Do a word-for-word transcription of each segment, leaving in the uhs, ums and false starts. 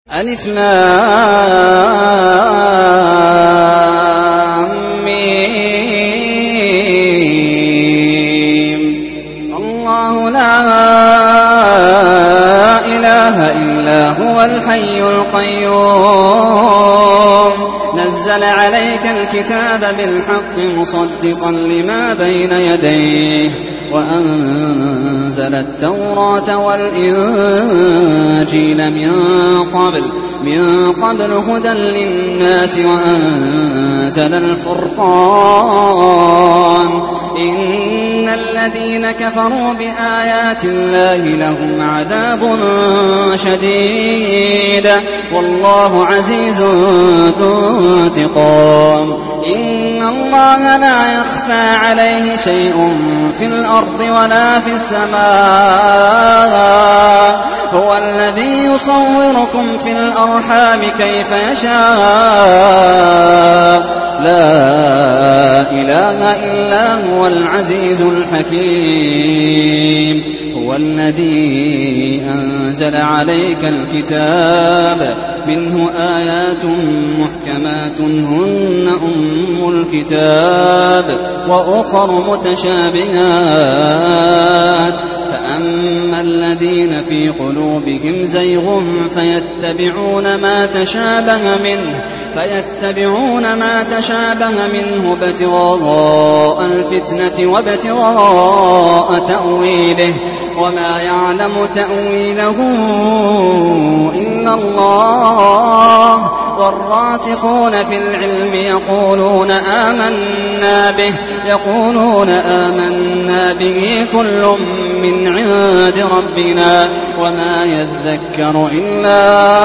ألف لام ميم. الله لا إله إلا هو الحي القيوم نزل عليك الكتاب بالحق مصدقا لما بين يديه وأنزل التوراة والإنجيل من قبل من قبل هدى للناس وأنزل الفرقان إن الذين كفروا بآيات الله لهم عذاب شديد والله عزيز ذو انتقام. إن الله لا يخفى عليه شيء في الأرض ولا في السماء هو الذي يصوركم في الأرحام كيف يشاء لا إله إلا هو العزيز الحكيم. هو الذي أنزل عليك الكتاب منه آيات محكمات هن أم الكتاب وأخر متشابهات فأما الذين في قلوبهم زيغ فيتبعون ما تشابه منه فيتبعون ما تشابه منه ابتغاء الفتنة وابتغاء تأويله وما يعلم تأويله إلا الله والراسخون في العلم يقولون آمنا به يقولون آمنا به كل من عند ربنا وما يذكر إلا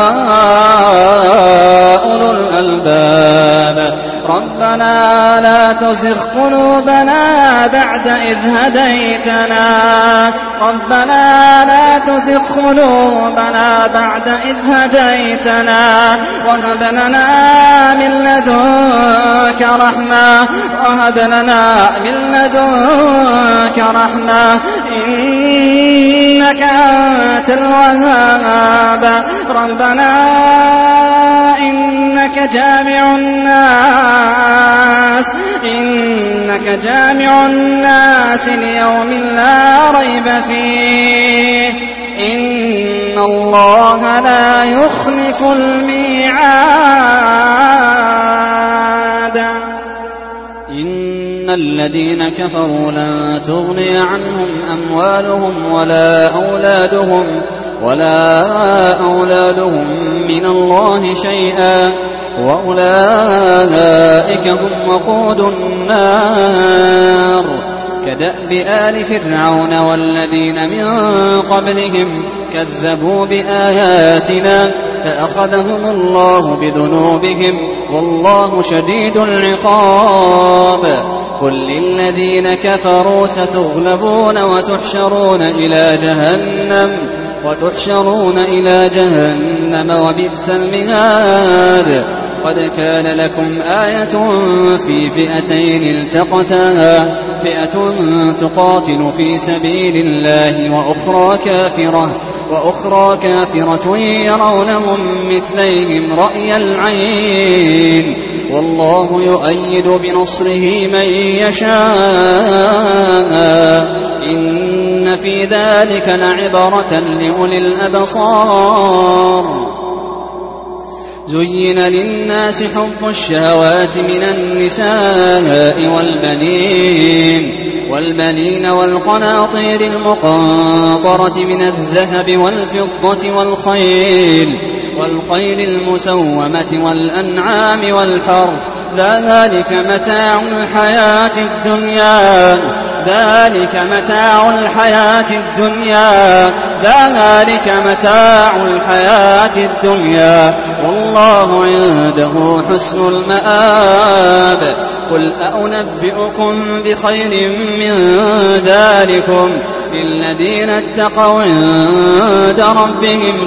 أولو الألباب. ربنا لا تزغ قلوبنا بعد إذ هديتنا ربنا لا تزغ قلوبنا بعد إذ هديتنا وهب لنا من لدنك رحمة وهب لنا من لدنك رحمة إنك أنت الوهاب. ربنا إنك جامع الناس إنك جامع الناس ليوم لا ريب فيه إن الله لا يخلف الميعاد. إن الذين كفروا لن تغني عنهم أموالهم ولا أولادهم ولا أولادهم من الله شيئا وأولئك هم وقود النار كدأب آل فرعون والذين من قبلهم كذبوا بآياتنا فأخذهم الله بذنوبهم والله شديد العقاب. قل للذين كفروا ستغلبون وتحشرون إلى جهنم وتحشرون إلى جهنم وبئس المهاد. قد كان لكم آية في فئتين التقتا فئة تقاتل في سبيل الله وأخرى كافرة وأخرى كافرة يرونهم مثليهم رأي العين والله يؤيد بنصره من يشاء إن في ذلك لعبرة لأولي الأبصار. زين للناس حب الشهوات من النساء والبنين والبنين والقناطير المقنطرة من الذهب والفضة والخيل والخيل المسومة والأنعام والحرث ذلك متاع الحياة الدنيا ذلك متاع الحياة الدنيا ذلك متاع الحياة الدنيا والله عنده حسن المآب. قل أنبئكم بخير من ذلكم للذين اتقوا عند ربهم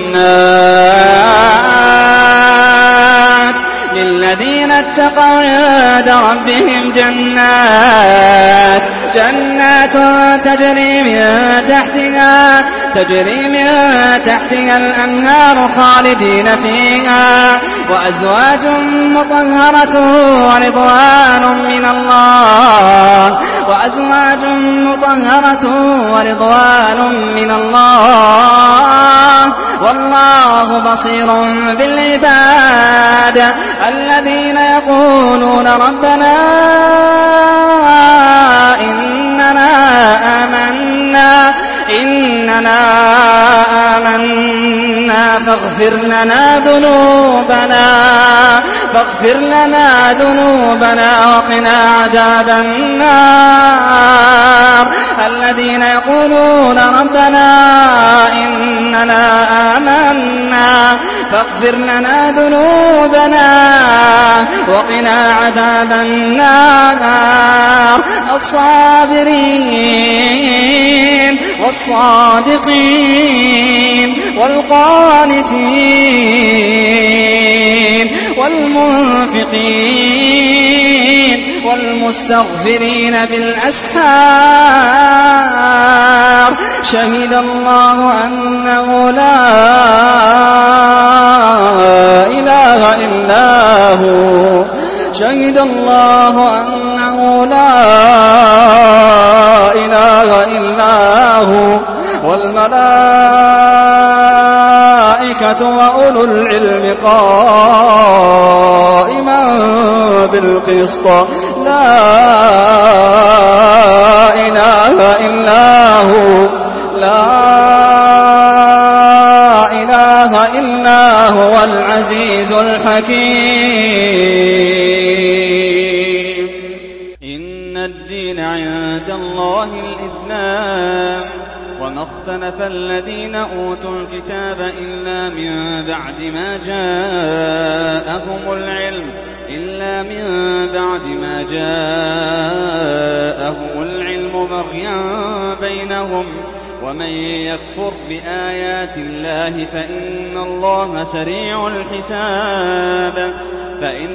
جنات للذين اتقوا عند ربهم جنات جنات تجري من تحتها تجري من تحتها الأنهار خالدين فيها وأزواج مطهرة ورضوان من الله وأزواج مطهرة ورضوان من الله والله بصير بالعباد الذين يقولون ربنا إننا آمنا إننا آمنا فاغفر لنا ذنوبنا فاغفر لنا ذنوبنا وقنا عذاب النار الذين يقولون ربنا إننا آمنا فاغفر لنا ذنوبنا وقنا عذاب النار الصابرين والصادقين والقانتين والمنفقين والمستغفرين بالأسحار شهد الله أنه لا إله إلا هو شهد الله أنه لا إله إلا هو والملائكة وأولو العلم قائما بالقسط لا إله إلا هو لا إله إلا هو العزيز الحكيم. إن الدين عند الله الإسلام وما اختلف الذين أوتوا الكتاب إلا من بعد ما جاءهم العلم إلا من بعد ما جاءهم العلم بغيا بينهم ومن يكفر بآيات الله فإن الله سريع الحساب. فإن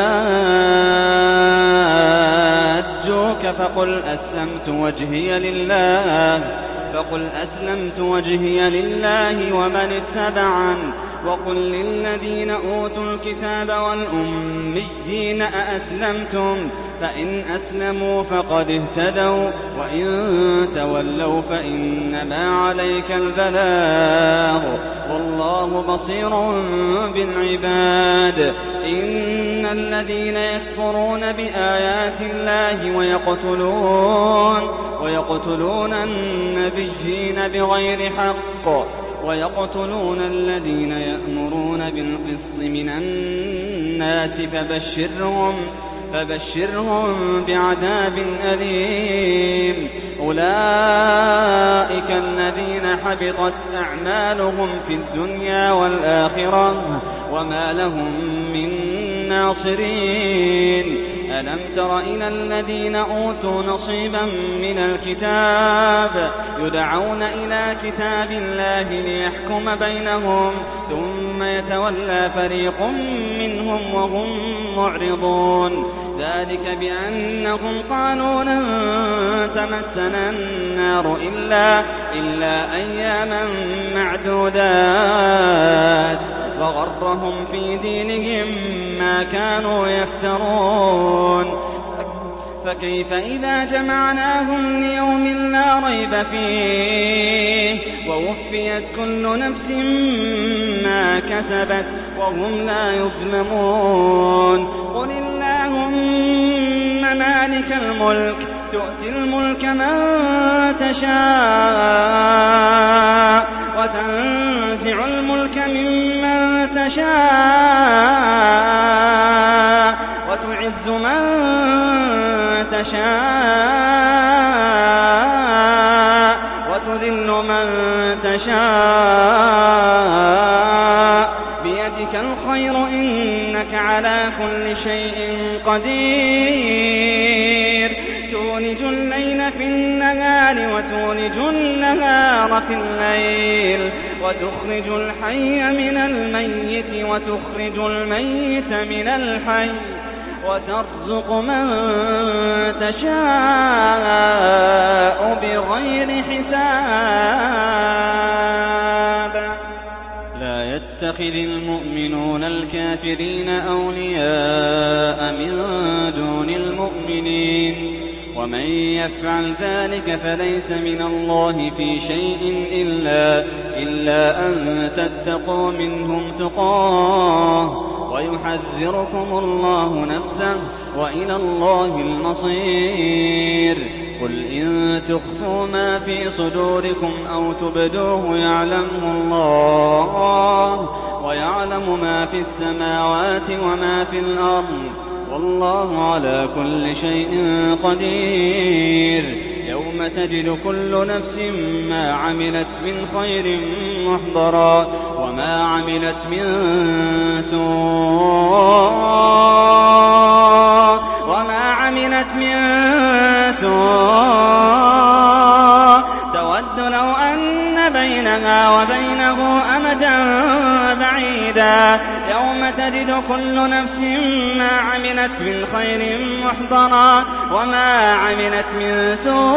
حاجوك فقل أسلمت وجهي لله فقل أسلمت وجهي لله ومن اتبعن وقل للذين أوتوا الكتاب والأميين أأسلمتم فإن أسلموا فقد اهتدوا وإن تولوا فإنما عليك البلاغ والله بصير بالعباد. إن الذين يكفرون بآيات الله ويقتلون ويقتلون النبيين بغير حق ويقتلون الذين يأمرون بالقسط من الناس فبشرهم فبشرهم بعذاب أليم. أولئك الذين حبطت أعمالهم في الدنيا والآخرة وما لهم من ناصرين. ألم تر إلى الذين أوتوا نصيبا من الكتاب يدعون إلى كتاب الله ليحكم بينهم ثم يتولى فريق منهم وهم معرضون. ذلك بأنهم قالوا لن تمسنا النار إلا, إلا أياما معدودات وغرهم في دينهم ما كانوا يفترون. فكيف إذا جمعناهم ليوم لا ريب فيه ووفيت كل نفس ما كسبت وهم لا يظلمون. قل اللهم مالك الملك تؤتي الملك من تشاء وتنزع الملك ممن تشاء وتعز من تشاء وتذل من تشاء بيدك الخير إنك على كل شيء قدير. تولج الليل في النهار وتولج النهار في الليل وتخرج الحي من الميت وتخرج الميت من الحي وترزق من تشاء بغير حساب. يتخذ المؤمنون الكافرين أولياء من دون المؤمنين ومن يفعل ذلك فليس من الله في شيء إلا, إلا أن تتقوا منهم تقاه ويحذركم الله نفسه وإلى الله المصير. قل إن تخفوا ما في صدوركم أو تبدوه يعلمه الله ويعلم ما في السماوات وما في الأرض والله على كل شيء قدير. يوم تجد كل نفس ما عملت من خير محضرا وما عملت من سوء وما عملت من سوء تود لو أن بينها وبينه أمدا بعيدا. يوم تجد كل نفس ما عملت من خير محضرا وما عملت من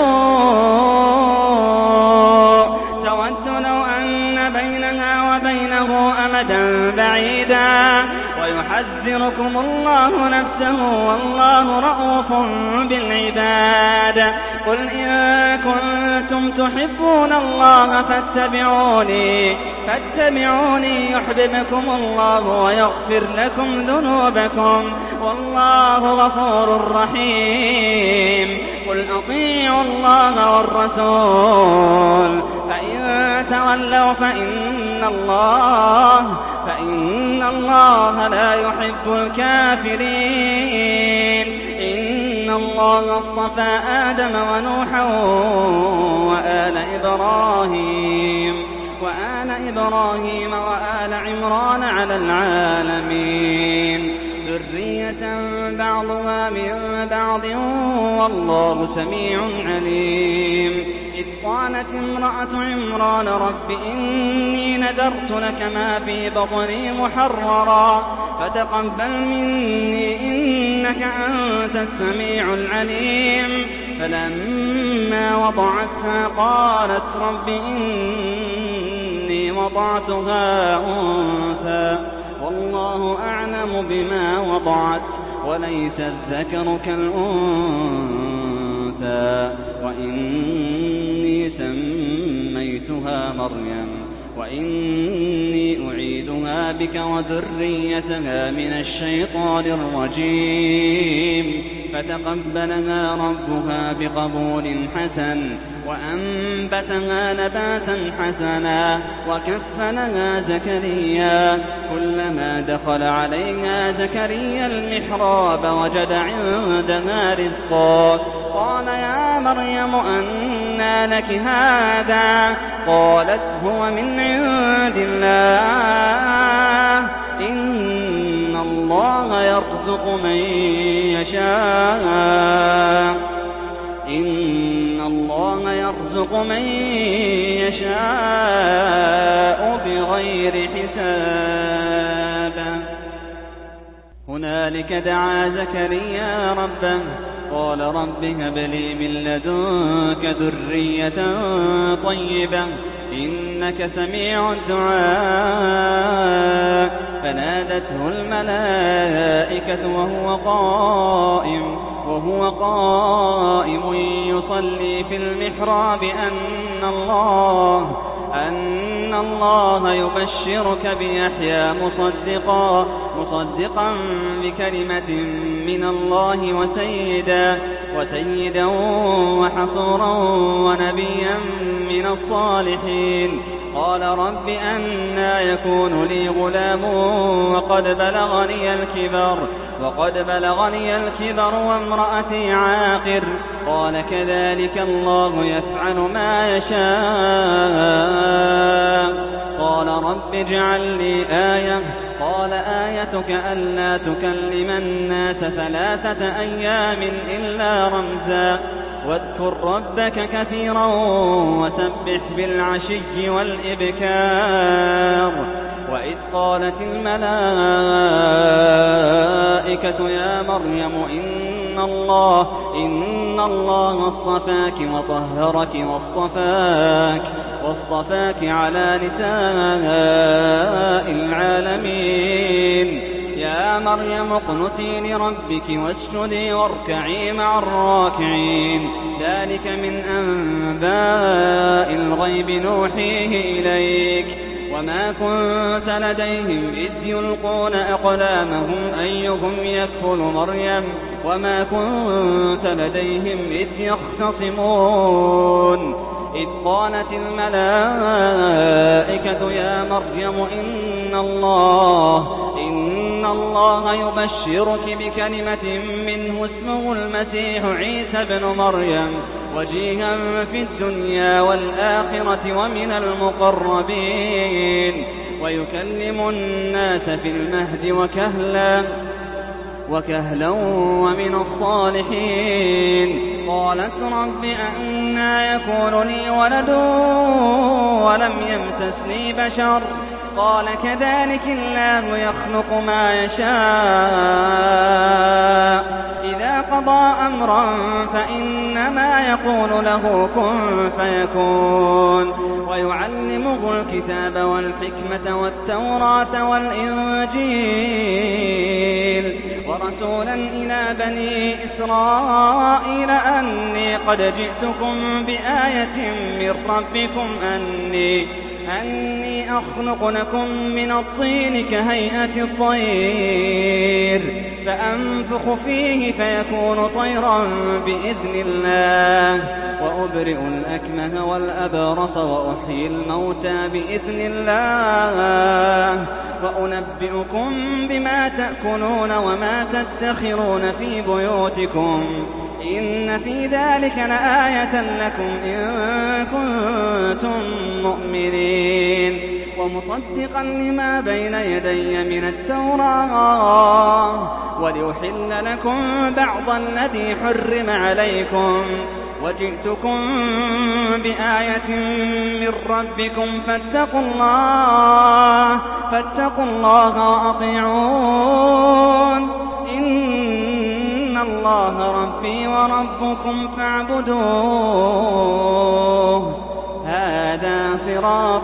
سوء تود لو أن بينها وبينه أمدا بعيدا ويحذركم الله نفسه والله رءوف بالعباد. قل إن كنتم تحبون الله فاتبعوني فاتبعوني يحببكم الله ويغفر لكم ذنوبكم والله غفور رحيم. قل أطيعوا الله والرسول فإن تولوا فإن الله فإن الله لا يحب الكافرين. إن الله اصطفى آدم ونوحا وآل إبراهيم وآل إبراهيم وآل عمران على العالمين ذرية بعضها من بعض والله سميع عليم. إذ قالت امرأة عمران رب إني نذرت لك ما في بطني محررا فتقبل مني إنك أنت السميع العليم. فلما وضعتها قالت رب إني وضعتها أنثى والله أعلم بما وضعت وليس الذكر كالأنثى وإني سميتها مريم وإني أعيدها بك وذريتها من الشيطان الرجيم. فتقبلها ربها بقبول حسن وأنبتها نباتا حسنا وكفلها زكريا. كلما دخل عليها زكريا المحراب وجد عندها رزقا قال يا مريم أنى لك هذا قالت هو من عند الله إن الله يرزق من يشاء إن الله يرزق من يشاء بغير حساب. هنالك دعا زكريا ربه قال رب هب لي من لدنك ذرية طيبة إنك سميع الدعاء. فنادته الملائكة وهو قائم وهو قائم يصلي في المحراب أن الله أن الله يبشرك بيحيى مصدقا مصدقا بكلمة من الله وسيدا وسيدا وحصورا ونبيا من الصالحين. قال رب أنى يكون لي غلام وقد بلغني الكبر وقد بلغني الكبر وامرأتي عاقر. قال كذلك الله يفعل ما يشاء. قال رب اجعل لي آية. قال آيتك ألا تكلم الناس ثلاثة أيام إلا رمزا واذكر ربك كثيرا وسبح بالعشي والإبكار. وإذ قالت الملائكة يا مريم إن الله إن الله اصطفاك وطهرك واصطفاك واصطفاك على نساء العالمين. يا مريم اقنتي لربك واسجدي واركعي مع الراكعين. ذلك من أنباء الغيب نوحيه إليك وما كنت لديهم إذ يلقون أقلامهم أيهم يكفل مريم وما كنت لديهم إذ يختصمون. إذ قالت الملائكة يا مريم إن الله إن الله يبشرك بكلمة منه اسمه المسيح عيسى بن مريم وجيها في الدنيا والآخرة ومن المقربين ويكلم الناس في المهد وكهلا وكهلا ومن الصالحين. قالت رب أنى يكون لي ولد ولم يمسسني بشر قال كذلك الله يخلق ما يشاء إذا قضى أمرا فإنما يقول له كن فيكون. ويعلمه الكتاب والحكمة والتوراة والإنجيل ورسولا إلى بني إسرائيل أني قد جئتكم بآية من ربكم أني أني أخلق لكم من الطين كهيئة الطير فأنفخ فيه فيكون طيرا بإذن الله وأبرئ الأكمه والأبرص وأحيي الموتى بإذن الله وأنبئكم بما تأكلون وما تدخرون في بيوتكم إن في ذلك لآية لكم إن كنتم مؤمنين. ومصدقا لما بين يدي من التوراة ولأحل لكم بعض الذي حرم عليكم وجئتكم بآية من ربكم فاتقوا الله فاتقوا الله وأطيعون إن الله ربي وربكم فاعبدوه هذا صراط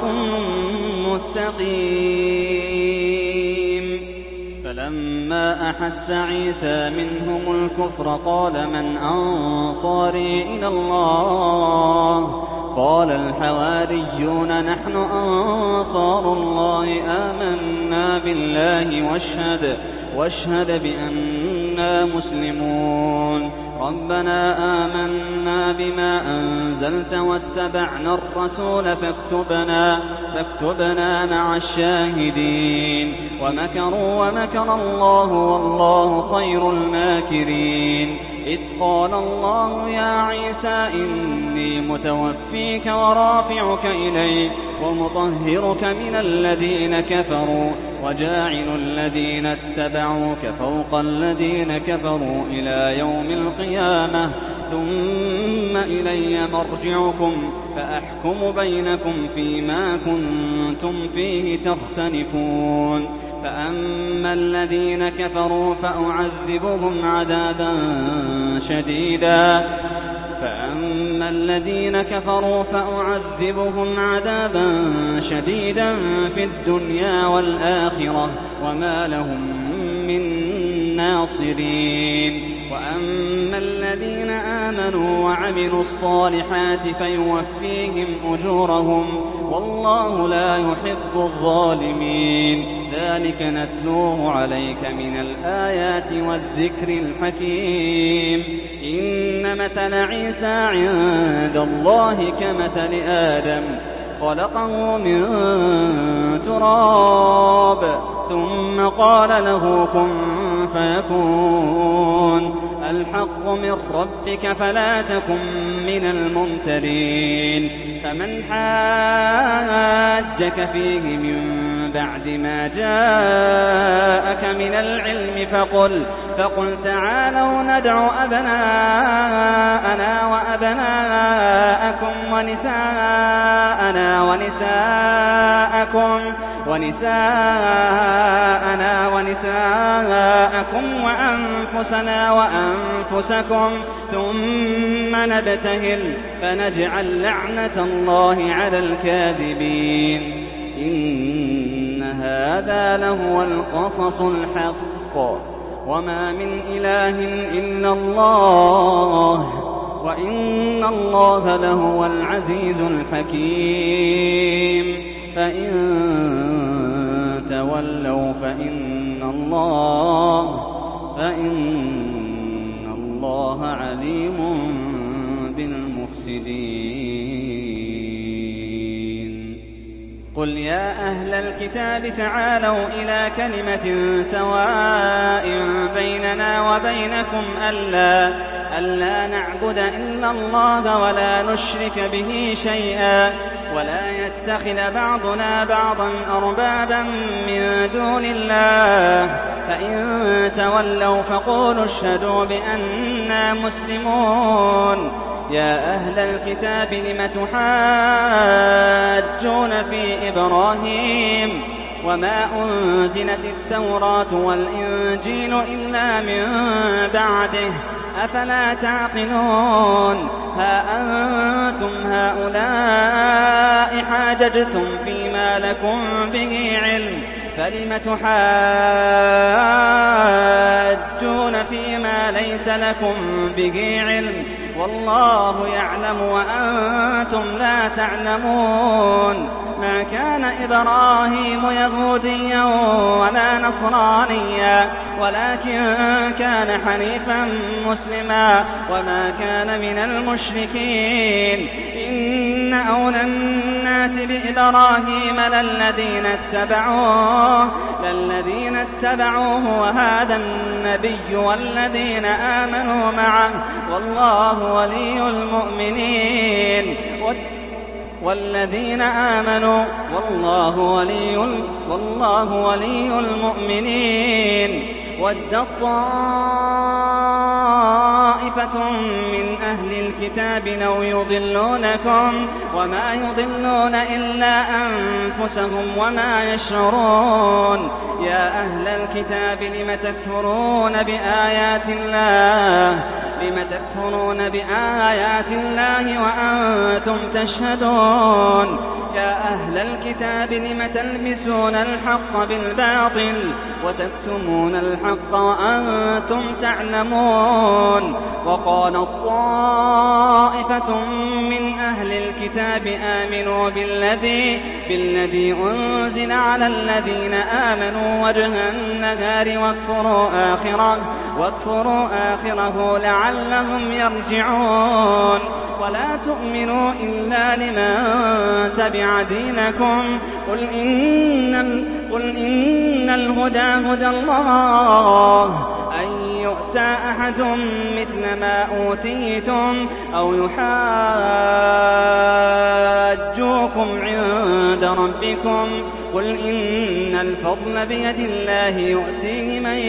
مستقيم. فلما أحس عيسى منهم الكفر قال من أنصاري إلى الله قال الحواريون نحن أنصار الله آمنا بالله واشهد واشهد بأننا مسلمون. ربنا آمنا بما أنزلت واتبعنا الرسول فاكتبنا فاكتبنا مع الشاهدين. ومكروا ومكر الله والله خير الماكرين. إذ قال الله يا عيسى إني متوفيك ورافعك إلي ومطهرك من الذين كفروا وجاعل الذين اتبعوك فوق الذين كفروا إلى يوم القيامة ثم إلي مرجعكم فأحكم بينكم فيما كنتم فيه تختلفون. فأما الذين كفروا فأعذبهم عذابا شديدا فأما الذين كفروا فأعذبهم عذابا شديدا في الدنيا والآخرة وما لهم من ناصرين. وأما الذين آمنوا وعملوا الصالحات فيوفيهم أجورهم والله لا يحب الظالمين. ذلك نتلوه عليك من الآيات والذكر الحكيم. إن مثل عيسى عند الله كمثل آدم خلقه من تراب ثم قال له كن فيكون. الحق من ربك فلا تكن من الممترين. فمن حاجك فيه من بعد ما جاءك من العلم فقل فقل تعالوا ندع أبناءنا وأبناءكم ونساءنا ونساءكم ونساءنا ونساءكم أنفسكم وأنفسنا وأنفسكم ثم نبتهل فنجعل لعنة الله على الكاذبين إن هذا لهو القصص الحق وما من إله إلا الله وإن الله لهو العزيز الحكيم فإن تولوا فإن الله فإن الله عليم بالمفسدين قل يا أهل الكتاب تعالوا إلى كلمة سواء بيننا وبينكم ألا ألا نعبد إلا الله ولا نشرك به شيئا ولا يتخذ بعضنا بعضا أربابا من دون الله فإن تولوا فقولوا اشهدوا بأننا مسلمون يا أهل الكتاب لم تحاجون في إبراهيم وما أنزلت التوراة والإنجيل إلا من بعده أفلا تعقلون ها أنتم هؤلاء حاججتم فيما لكم به علم فلم تحاجون فيما ليس لكم به علم والله يعلم وأنتم لا تعلمون ما كان إبراهيم يهوديا ولا نصرانيا ولكن كان حنيفا مسلما وما كان من المشركين إن أولى الناس بإبراهيم للذين اتبعوه للذين اتبعوه وهذا النبي والذين آمنوا معه والله ولي المؤمنين والذين آمنوا والله ولي والله ولي المؤمنين ود طائفة من أهل الكتاب لو يضلونكم وما يضلون إلا أنفسهم وما يشعرون يا أهل الكتاب لم تكفرون بآيات الله لم تكفرون بآيات الله وأنتم تشهدون يا أهل الكتاب لم تلبسون الحق بالباطل وتكتمون الحق وأنتم تعلمون وقال طائفة من أهل الكتاب آمنوا بالذي بالذي أنزل على الذين آمنوا وجه النهار واكفروا آخره واكفروا آخره لعلهم يرجعون ولا تؤمنوا إلا لمن تبع دينكم قل إن, قل إن الهدى هدى الله أن يؤتى أحد مثل ما أوتيتم أو يحاجوكم عند ربكم قل إن الفضل بيد الله يؤتيه من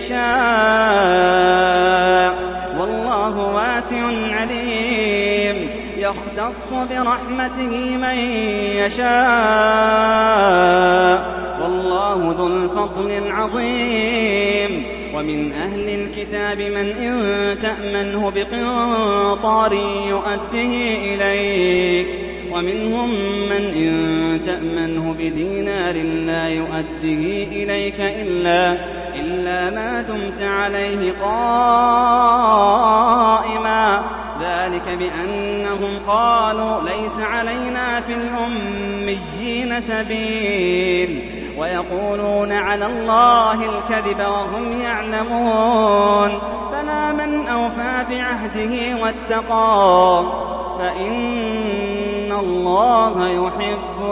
يشاء والله واسع عليم يختص برحمته من يشاء والله ذو الفضل العظيم ومن أهل الكتاب من إن تأمنه بقنطار يؤده إليك ومنهم من إن تأمنه بدينار لا يؤده إليك إلا, إلا ما دمت عليه قائما ذلك بأنهم قالوا ليس علينا في الأميين سبيل ويقولون على الله الكذب وهم يعلمون فلا من أوفى بعهده واتقى فإن الله يحب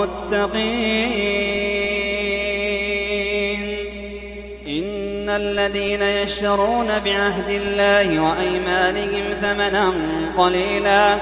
المتقين إن الذين يشترون بعهد الله وأيمانهم ثمنا قليلا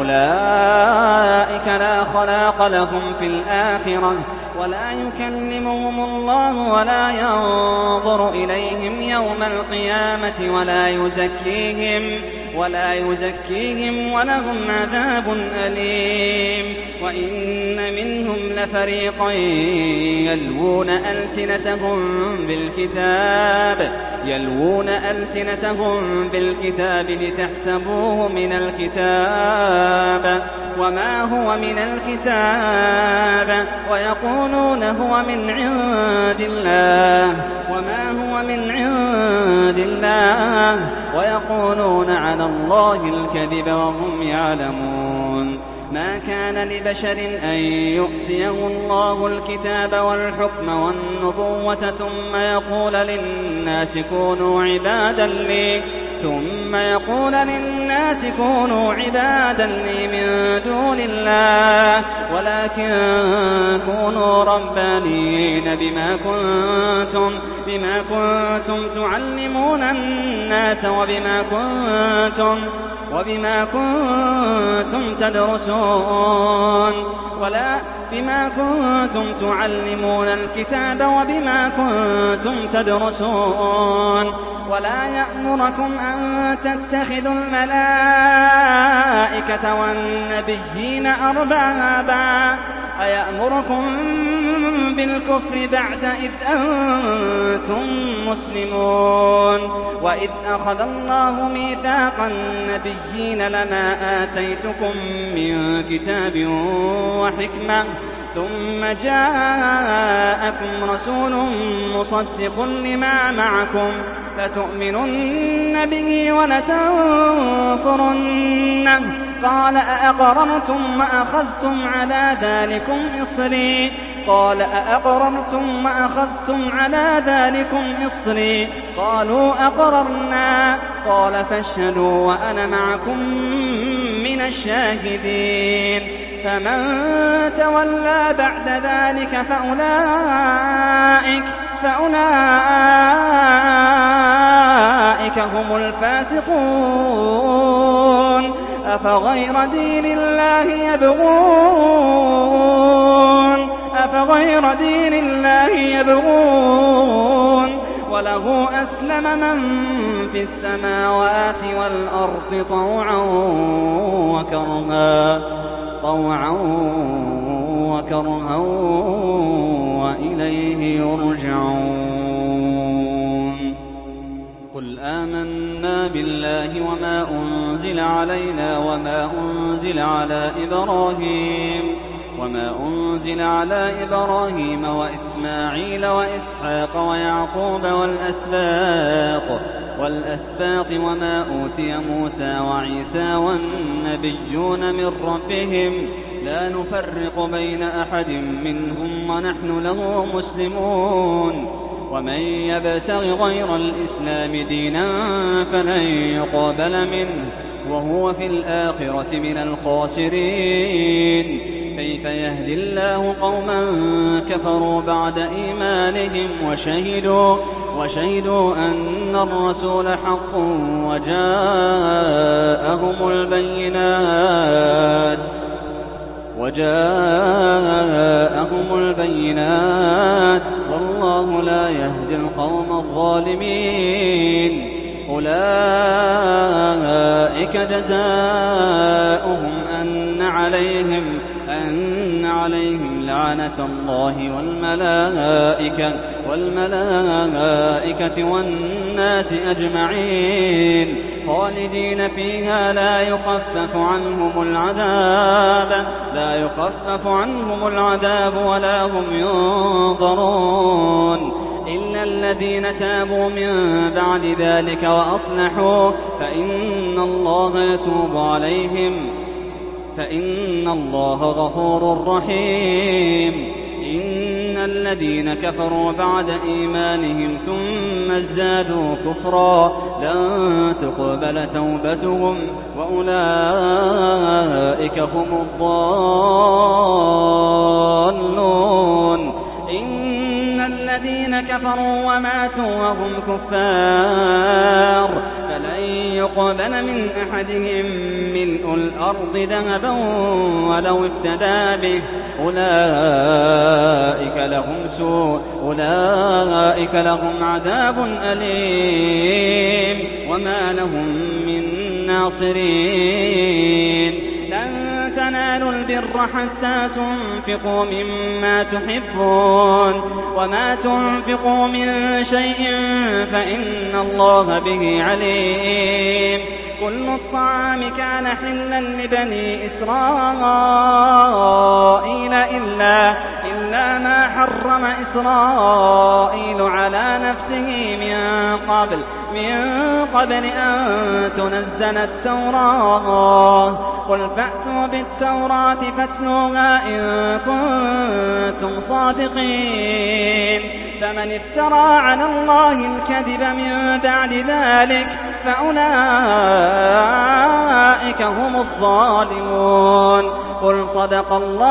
أولئك لا خلاق لهم في الآخرة ولا يكلمهم الله ولا ينظر إليهم يوم القيامة ولا يزكيهم ولا يزكيهم ولهم عذاب أليم. وإن منهم لفريقا يلوون ألسنتهم بالكتاب يلوون ألسنتهم بالكتاب لتحسبوه من الكتاب وما هو من الكتاب ويقولون هو من عند الله وما هو من عند الله ويقولون على الله الكذب وهم يعلمون. ما كان لبشر أن يؤتيه الله الكتاب والحكم والنبوة ثم يقول للناس كونوا عبادا لي ثم يقول للناس كونوا عبادا لي من دون الله ولكن كونوا ربانيين بما كنتم بما كنتم تعلمون الناس وبما كنتم وبما كنتم تدرسون ولا بما كنتم تعلمون الكتاب وبما كنتم تدرسون ولا يأمركم أن تتخذوا الملائكة والنبيين أربابا أيأمركم بالكفر بعد إذ أنتم مسلمون. وإذ أخذ الله ميثاق النبيين لما آتيتكم من كتاب وحكمة ثم جاءكم رسول مصدق لما معكم لتؤمنن به ولتنصرنه قال أأقررتم وأخذتم على ذلكم إصري قال أأقررتم وأخذتم على ذلكم إصري قالوا أقررنا قال فاشهدوا وأنا معكم من الشاهدين. فمن تولى بعد ذلك فأولئك فأولئك هم الفاسقون. أفغير دين الله يبغون أفغير دين الله يبغون وله أسلم من في السماوات والأرض طوعا وكرها طوعا وكرها وإليه يرجعون. قل آمنا بالله وما أنزل علينا وما أنزل على إبراهيم وما أنزل على إبراهيم وإسماعيل وإسحاق ويعقوب والأسباط والأسباط وما أوتي موسى وعيسى والنبيون من ربهم لا نفرق بين أحد منهم ونحن له مسلمون. ومن يبتغ غير الإسلام دينا فلن يقبل منه وهو في الآخرة من الخاسرين. كيف يهدي الله قوما كفروا بعد إيمانهم وشهدوا وشهدوا أن الرسول حق وجاءهم البينات وجاءهم البينات والله لا يهدي القوم الظالمين. أولئك جزاؤهم أن عليهم أن عليهم لعنة الله والملائكة والملائكة والناس أجمعين خالدين فيها لا يخفف عنهم العذاب لا يخفف عنهم العذاب ولا هم ينظرون إلا الذين تابوا من بعد ذلك وأصلحوا فإن الله يتوب عليهم فإن الله غفور رحيم. إن الذين كفروا بعد إيمانهم ثم ازدادوا كفرا لن تقبل توبتهم وأولئك هم الضالون. إن الذين كفروا وماتوا وهم كفار فلن يقبل من أحدهم ملء الأرض ذهبا ولو افتدى به أولئك لهم سوء أولئك لهم عذاب أليم وما لهم من الناصرين لن تنالوا البر حتى تنفقوا مما تحبون وما تنفقوا من شيء فإن الله به عليم كل الطعام كان حلا لبني إسرائيل إلا, إلا ما حرم إسرائيل على نفسه من قبل من قبل أن تنزل التوراة قل فأتوا بالتوراة فاتلوها إن كنتم صادقين فمن افترى على الله الكذب من بعد ذلك فأولئك هم الظالمون قل صدق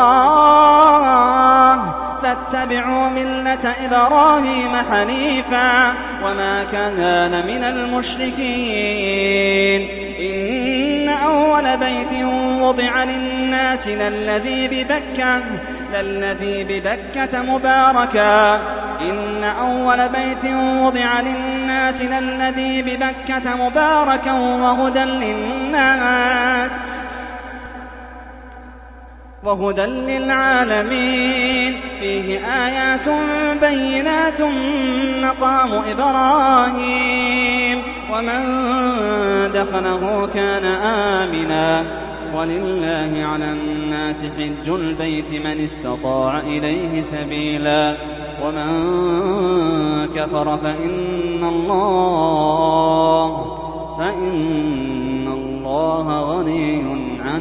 الله فاتبعوا ملة إبراهيم حنيفا وما كان من المشركين إن أول بيت وضع للناس للذي ببكة للذي ببكة مباركا إن أول بيت وضع للناس للذي ببكة مباركا وهدى للناس وهدى للعالمين فيه آيات بينات مقام إبراهيم ومن دخله كان آمنا ولله على الناس حج البيت من استطاع إليه سبيلا ومن كفر فإن الله فإن الله غني عن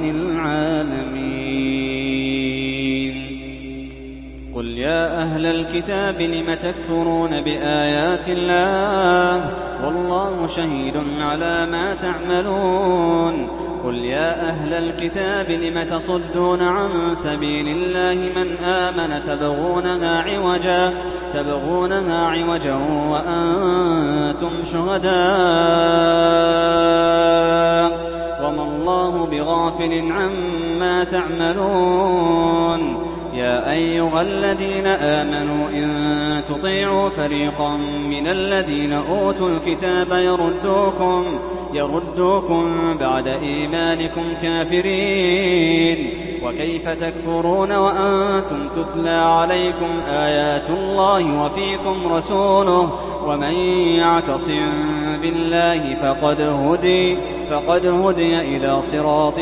العالمين قل يا أهل الكتاب لم تكفرون بآيات الله والله شهيد على ما تعملون قل يا أهل الكتاب لم تصدون عن سبيل الله من آمن تبغونها عوجا تبغونها عوجا وأنتم شهداء وما الله بغافل عما تعملون يا أيها الذين آمنوا إن تطيعوا فريقا من الذين أوتوا الكتاب يردوكم يردوكم بعد إيمانكم كافرين وكيف تكفرون وأنتم تتلى عليكم آيات الله وفيكم رسوله ومن يعتصم بالله فقد هدي فقد هدي إلى صراط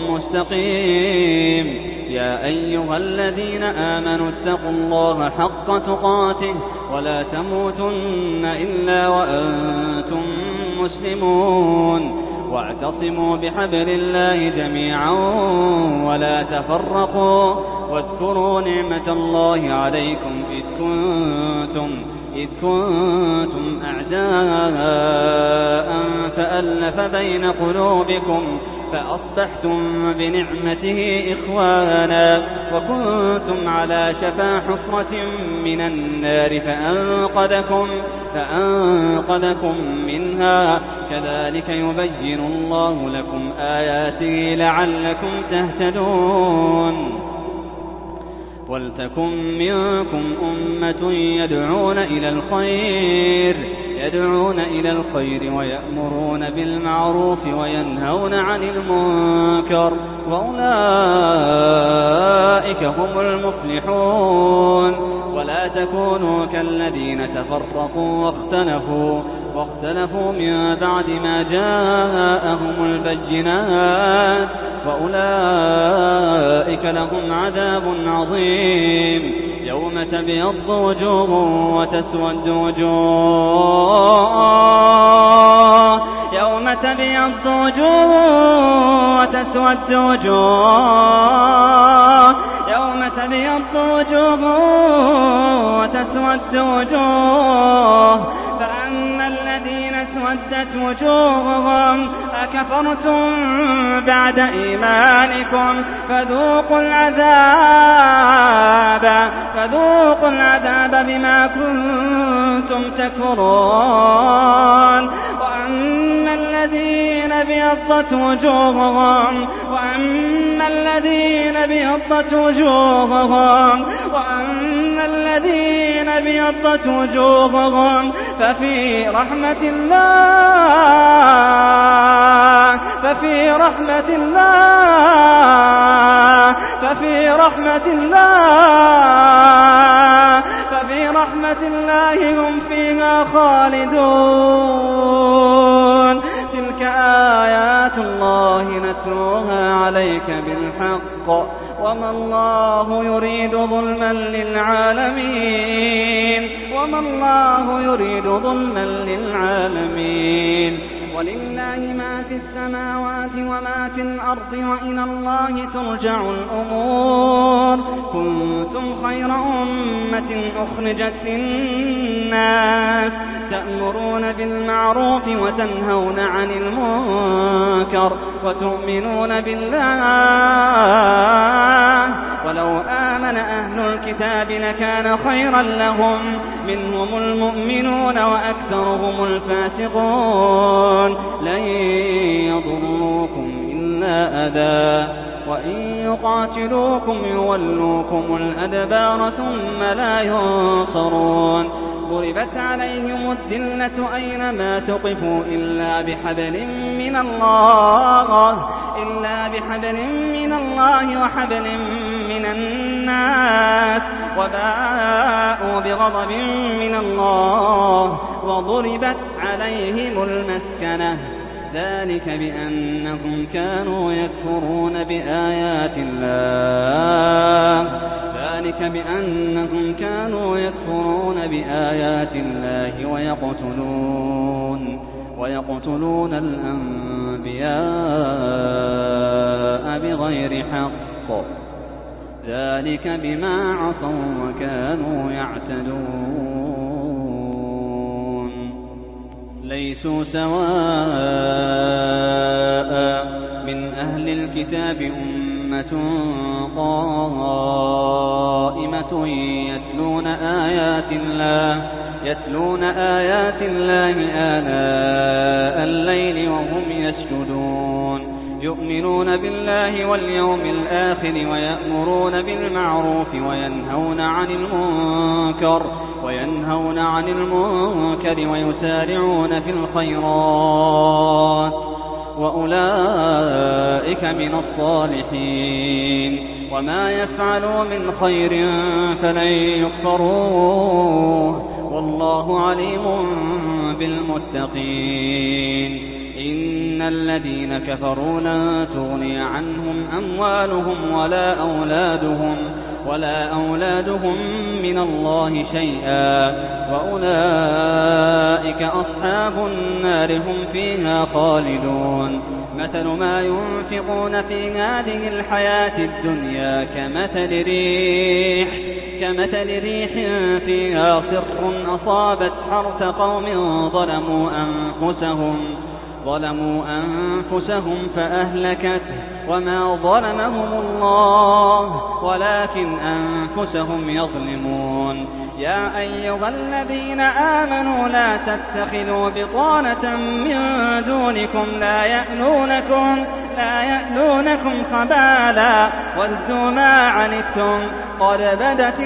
مستقيم يا أيها الذين آمنوا اتقوا الله حق تقاته ولا تموتن إلا وأنتم مسلمون واعتصموا بحبل الله جميعا ولا تفرقوا واذكروا نعمة الله عليكم إذ كنتم إذ كنتم أعداء فألف بين قلوبكم فأصبحتم بنعمته إخوانا وكنتم على شفا حفرة من النار فأنقذكم, فأنقذكم منها كذلك يبين الله لكم آياته لعلكم تهتدون ولتكن منكم أمة يدعون إلى الخير يدعون إلى الخير ويأمرون بالمعروف وينهون عن المنكر وأولئك هم المفلحون ولا تكونوا كالذين تفرقوا واختلفوا واختلفوا من بعد ما جاءهم البينات وأولئك لهم عذاب عظيم يوم تبيض وجوه وتسود وجوه يوم تبيض وجوه وتسود وجوه يوم تبيض وجوه وتسود وجوه فأما الذين اسودت وجوههم أكفرتم بعد إيمانكم فذوقوا العذاب فذوقوا العذاب بما كنتم تكفرون وأما الذين ابيضت وجوههم وأما الذين ابيضت وجوههم وأما الذين ابيضت وجوههم ففي رحمة الله ففي رحمة الله ففي رحمة الله ففي رحمة الله هم فيها خالدون. تلك آيات الله نتلوها عليك بالحق وما الله يريد ظلما للعالمين وما الله يريد ظلما للعالمين. ولله ما في السماوات وما في الأرض وإلى الله ترجع الأمور. كنتم خير أمة أخرجت للناس تأمرون بالمعروف وتنهون عن المنكر وتؤمنون بالله. ولو آمن أهل الكتاب لكان خيرا لهم منهم المؤمنون وأكثرهم الفاسقون. لن يضروكم إلا أذى وإن يقاتلوكم يولوكم الأدبار ثم لا ينصرون. ضربت عليهم الذلة أينما تقفوا إلا بحبل من الله إلا بحبل من الله وحبل من الناس وباءوا بغضب من الله وضربت عليهم المسكنة. ذلك بأنهم كانوا يكفرون بآيات الله ذلك بأنهم كانوا يكفرون بآيات الله ويقتلون ويقتلون الأنبياء بغير حق. ذلك بما عصوا وكانوا يعتدون. ليسوا سواء من أهل الكتاب أمة قائمة يتلون آيات الله يتلون آيات الله آناء الليل وهم يسجدون. يؤمنون بالله واليوم الآخر ويأمرون بالمعروف وينهون عن المنكر وينهون عن المنكر ويسارعون في الخيرات وأولئك من الصالحين. وما يفعلوا من خير فلن يكفروه والله عليم بالمتقين. إن الذين كفروا لن تغني عنهم أموالهم ولا أولادهم ولا أولادهم من الله شيئا وأولئك أصحاب النار هم فيها خالدون. مثل ما ينفقون في هذه الحياة الدنيا كمثل ريح كمثل ريح فيها صر أصابت حرث قوم ظلموا أنفسهم ظلموا أنفسهم فأهلكت وما ظلمهم الله ولكن أنفسهم يظلمون. يا أيها الذين آمنوا لا تتخذوا بطانة من دونكم لا يألونكم لا يألونكم خبالا ودوا ما عنتم قد بدت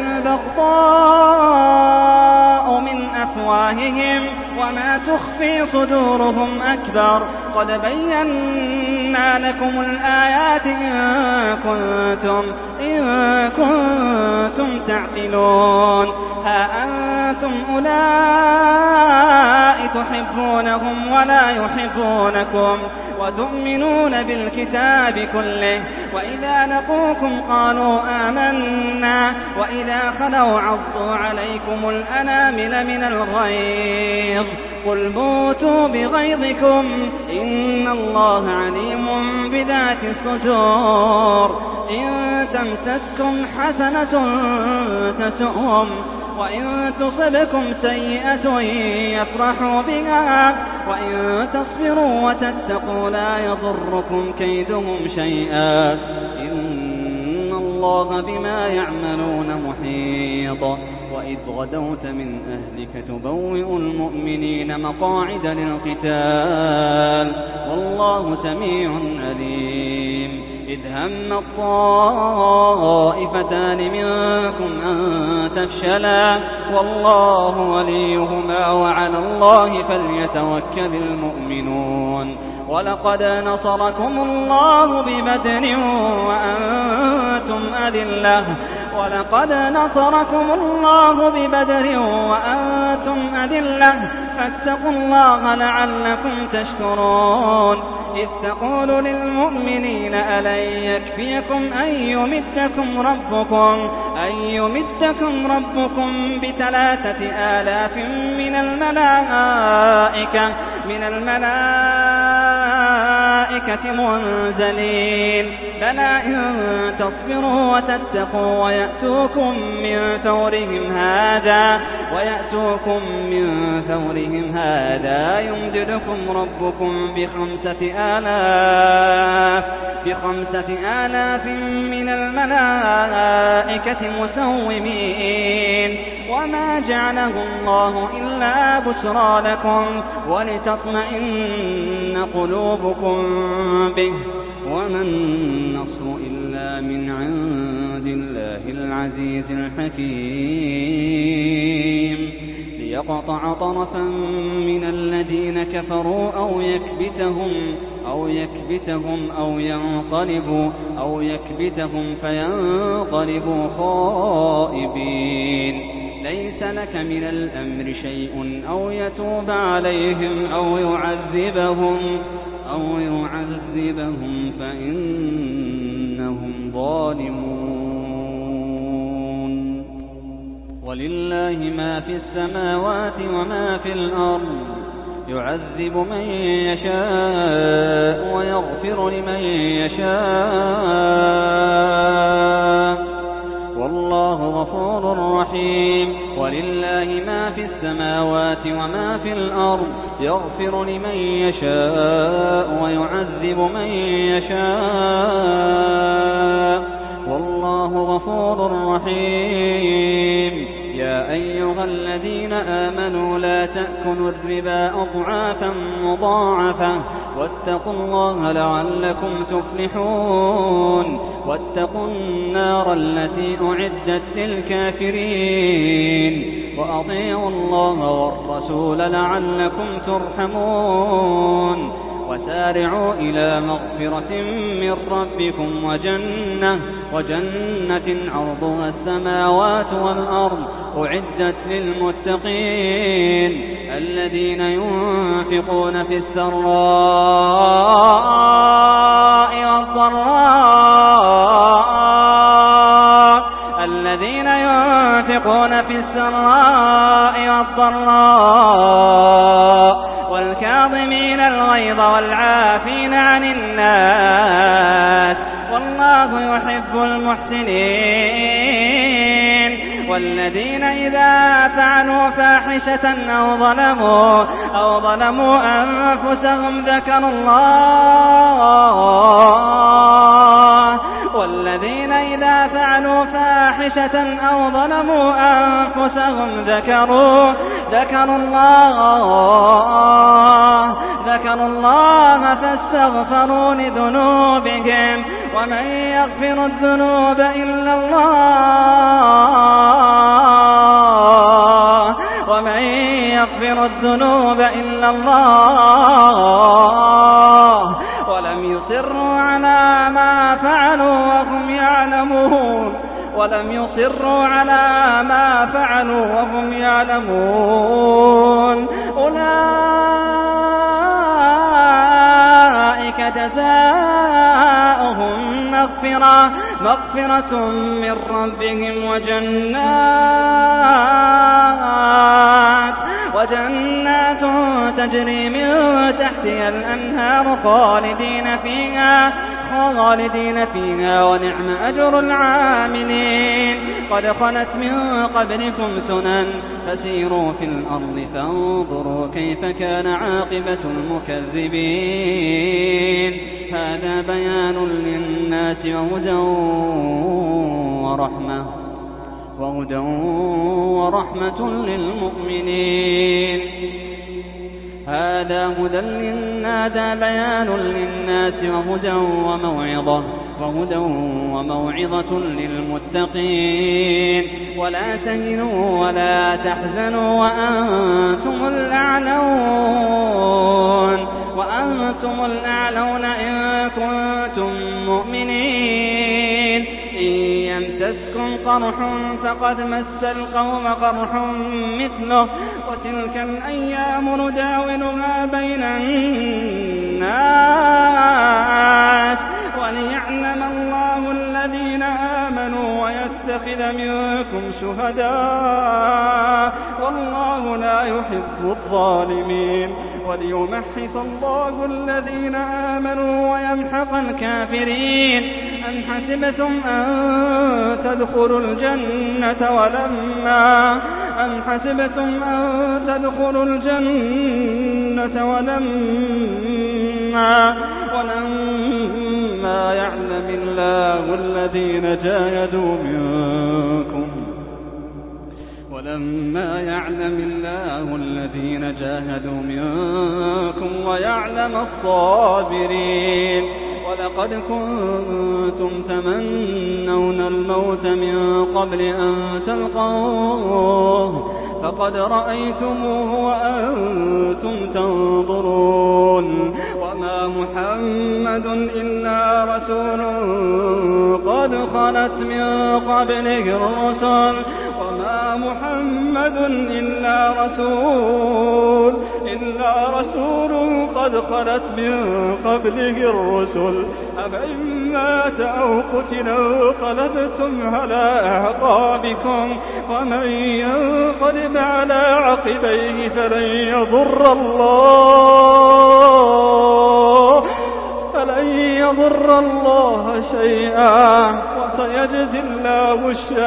البغضاء من أفواههم وما تخفي صدورهم أكبر. قد بينا لكم الآيات إن كنتم إن كنتم تعقلون. ها أنتم أولئك تحبونهم ولا يحبونكم وتؤمنون بالكتاب كله وإذا لقوكم قالوا آمنا وإذا خلوا عضوا عليكم الأنامل من الغيظ. قل موتوا بغيظكم إن الله عليم بذات الصدور. إن تمسسكم حسنة تسؤهم وإن تصبكم سيئة يفرحوا بها وإن تصبروا وتتقوا لا يضركم كيدهم شيئا إن الله بما يعملون محيط. وإذ غدوت من أهلك تبوئ المؤمنين مقاعد للقتال والله سميع عليم. إذ هم الطائفتان منكم أن تفشلا والله وليهما وعلى الله فليتوكل المؤمنون. ولقد نصركم الله ببدر وأنتم أذلة ولقد نصركم الله ببدر وأنتم أذلة فاتقوا الله لعلكم تشكرون إذ تقول للمؤمنين ألن يكفيكم أن يمدكم ربكم أن يمدكم ربكم بثلاثة آلاف من الملائكة من الملائكة منزلين بلى إن تصبروا وتتقوا ويأتوكم من فورهم هذا ويأتوكم من فورهم هذا يمددكم ربكم بخمسة آلاف بخمسة آلاف من الملائكة مسومين وما جعله الله إلا بشرى لكم ولتطمئن قلوبكم به وما النصر إلا من عند الله العزيز الحكيم ليقطع طرفا من الذين كفروا أو يكبتهم أو يكبتهم أو ينقلبوا أو يكبتهم فينقلبوا خائبين ليس لك من الأمر شيء أو يتوب عليهم أو يعذبهم أو يعذبهم فإنهم ظالمون ولله ما في السماوات وما في الأرض يعذب من يشاء ويغفر لمن يشاء والله غفور رحيم ولله ما في السماوات وما في الأرض يغفر لمن يشاء ويعذب من يشاء والله غفور رحيم يا أيها الذين آمنوا لا تأكلوا الربا أضعافا مضاعفة واتقوا الله لعلكم تفلحون واتقوا النار التي أعدت للكافرين وأطيعوا الله والرسول لعلكم ترحمون وسارعوا إلى مغفرة من ربكم وجنة, وجنة عرضها السماوات والأرض أعدت للمتقين الذين ينفقون في السراء والضراء الذين ينفقون في السراء والضراء والكاظمين الغيظ والعافين عن الناس والله يحب المحسنين والذين إذا فعلوا فاحشة أو ظلموا أو ظلموا أنفسهم ذكروا الله والذين إذا فعلوا فاحشة أو ظلموا أنفسهم ذكروا ذكروا الله ذكروا الله فاستغفروا لذنوبهم ومن يغفر الذنوب إلا الله ومن يغفر الذنوب إلا الله ولم يصروا على ما فعلوا وهم يعلمون ولم يصروا على ما فعلوا وهم يعلمون أولئك جزاؤهم مغفرة مغفرة من ربهم وجنات وجنات تجري من تحتها الأنهار خالدين فيها خالدين فيها ونعم أجر العاملين قد خلت من قبلكم سنن فسيروا في الأرض فانظروا كيف كان عاقبة المكذبين هذا بيان للناس وهدى ورحمة وهدى ورحمة للمؤمنين هذا هدى للناس بيان للناس وهدى وموعظة وهدى وموعظة للمتقين ولا تهنوا ولا تحزنوا وأنتم الأعلون وأنتم الأعلون المؤمنين إن يمسسكم قرح فقد مس القوم قرح مثله وتلك الأيام نداولها بين الناس وليعلم الله الذين آمنوا ويتخذ منكم شهداء والله لا يحب الظالمين وليمحص الله الذين آمنوا ويمحق الكافرين أم حسبتم أن تدخلوا الجنة ولما أم حسبتم أن تدخلوا الجنة ولما ولما يعلم الله الذين جاهدوا منكم ولما يعلم الله الذين جاهدوا منكم ويعلم الصابرين ولقد كنتم تمنون الموت من قبل أن تلقوه فقد رأيتموه وأنتم تنظرون وما محمد إلا رسول قد خلت من قبله الرسل وما محمد إلا رسول إلا رسول قد خلت من قبله الرسل أفإن مات أو قتل انقلبتم على أعقابكم ومن ينقلب على عقبيه فلن يضر الله فلن يضر الله شيئا وسيجزي الله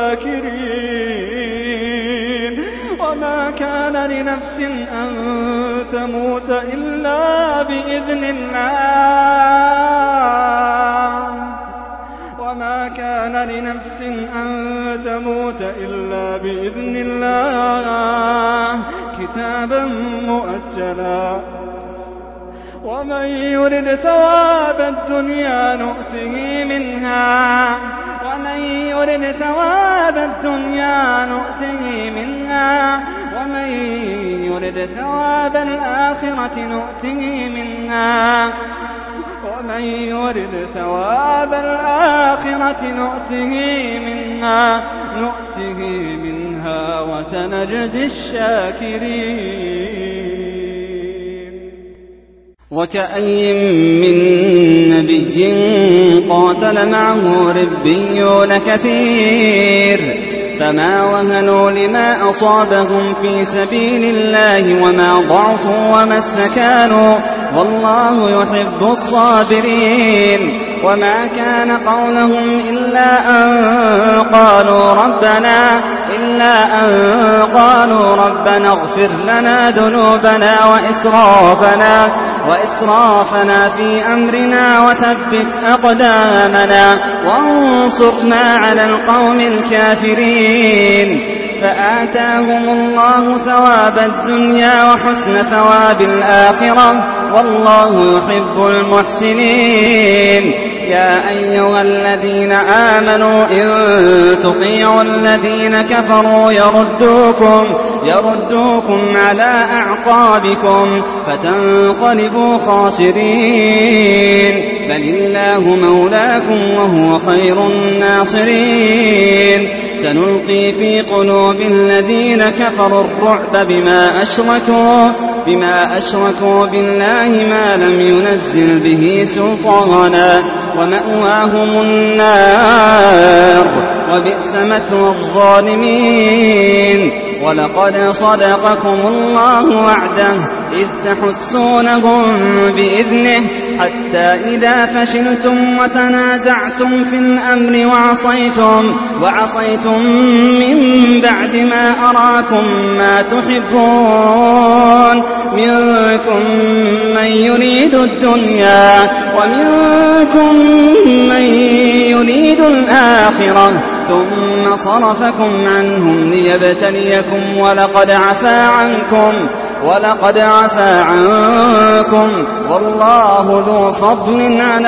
الشاكرين وما كان لنفس أن تموت إلا بإذن الله وما كان لنفس أن تموت إلا بإذن الله كتابا مؤجلا ومن يرد ثواب الدنيا نؤته منها ومن يرد ثواب الدنيا نؤته منها ومن يرد ثواب الآخرة نؤته منها ومن يرد ثواب الآخرة نؤته منها نؤته منها وسنجزي الشاكرين وكأي من نبي قاتل معه ربيون كثير فما وهنوا لما أصابهم في سبيل الله وما ضعفوا وما استكانوا والله يحب الصابرين وما كان قولهم إلا أن قالوا ربنا إلا أن قالوا ربنا اغفر لنا ذنوبنا وإسرافنا وإسرافنا في أمرنا وثبت أقدامنا وانصرنا على القوم الكافرين فآتاهم الله ثواب الدنيا وحسن ثواب الآخرة والله يحب المحسنين يا أيها الذين آمنوا إن تطيعوا الذين كفروا يردوكم يردوكم على أعقابكم فتنقلبوا خاسرين بل الله مولاكم وهو خير الناصرين سنلقي في قلوب الذين كفروا الرعب بما أشركوا بما أشركوا بالله ما لم ينزل به سلطانا ومأواهم النار وبئس مثوى الظالمين ولقد صدقكم الله وعده إذ تحسونهم بإذنه حتى إذا فشلتم وتنازعتم في الأمر وعصيتم وعصيتم من بعد ما أراكم ما تحبون منكم من يريد الدنيا ومنكم من يريد الآخرة ثم صرفكم عنهم ليبتليكم ولقد عفا عنكم ولقد عفا عنكم والله ذو فضل على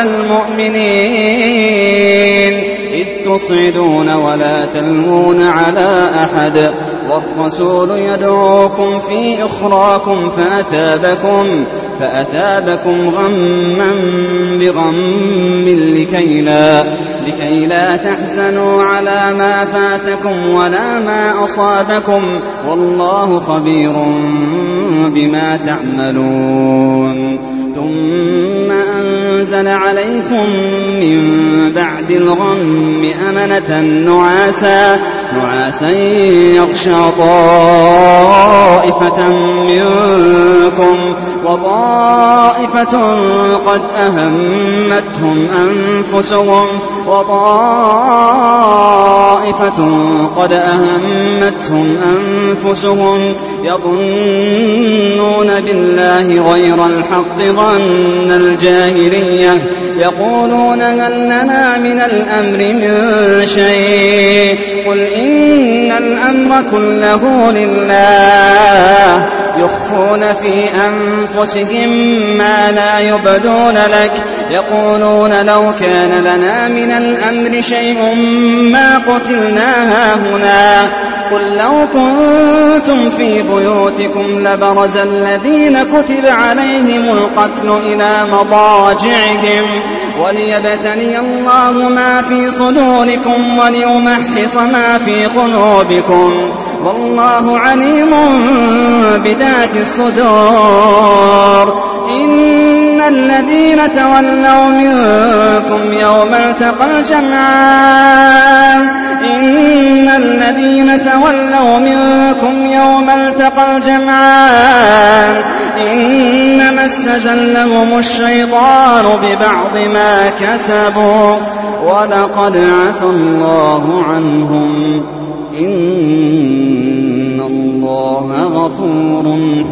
المؤمنين إذ تصعدون ولا تلوون على أحد والرسول يدعوكم في إخراكم فأثابكم فأثابكم غما بغم لكي لا, لكي لا تحزنوا على ما فاتكم ولا ما أصابكم والله خبير بما تعملون. ثم أنزل عليكم من بعد الغم أمنة نعاسا, نعاسا يغشى طائفة منكم وطائفة قد أهمتهم أنفسهم وطائفة قد أهمتهم أنفسهم يظنون بالله غير الحق ظن الجاهلية يقولون هل لنا من الأمر من شيء قل إن الأمر كله لله يخفون في أنفسهم ما لا يبدون لك يقولون لو كان لنا من الأمر شيء ما قتلنا هاهنا قل لو كنتم في بيوتكم لبرز الذين كتب عليهم القتل إلى مضاجعهم وليبتلي الله ما في صدوركم وليمحص ما في قلوبكم والله عليم بذات الصدور. إن الذين تولوا منكم يوم التقى الجمعان إن الذين تولوا منكم يوم التقى الجمعان إنما استزلهم الشيطان ببعض ما كسبوا ولقد عفى الله عنهم إن الله غفور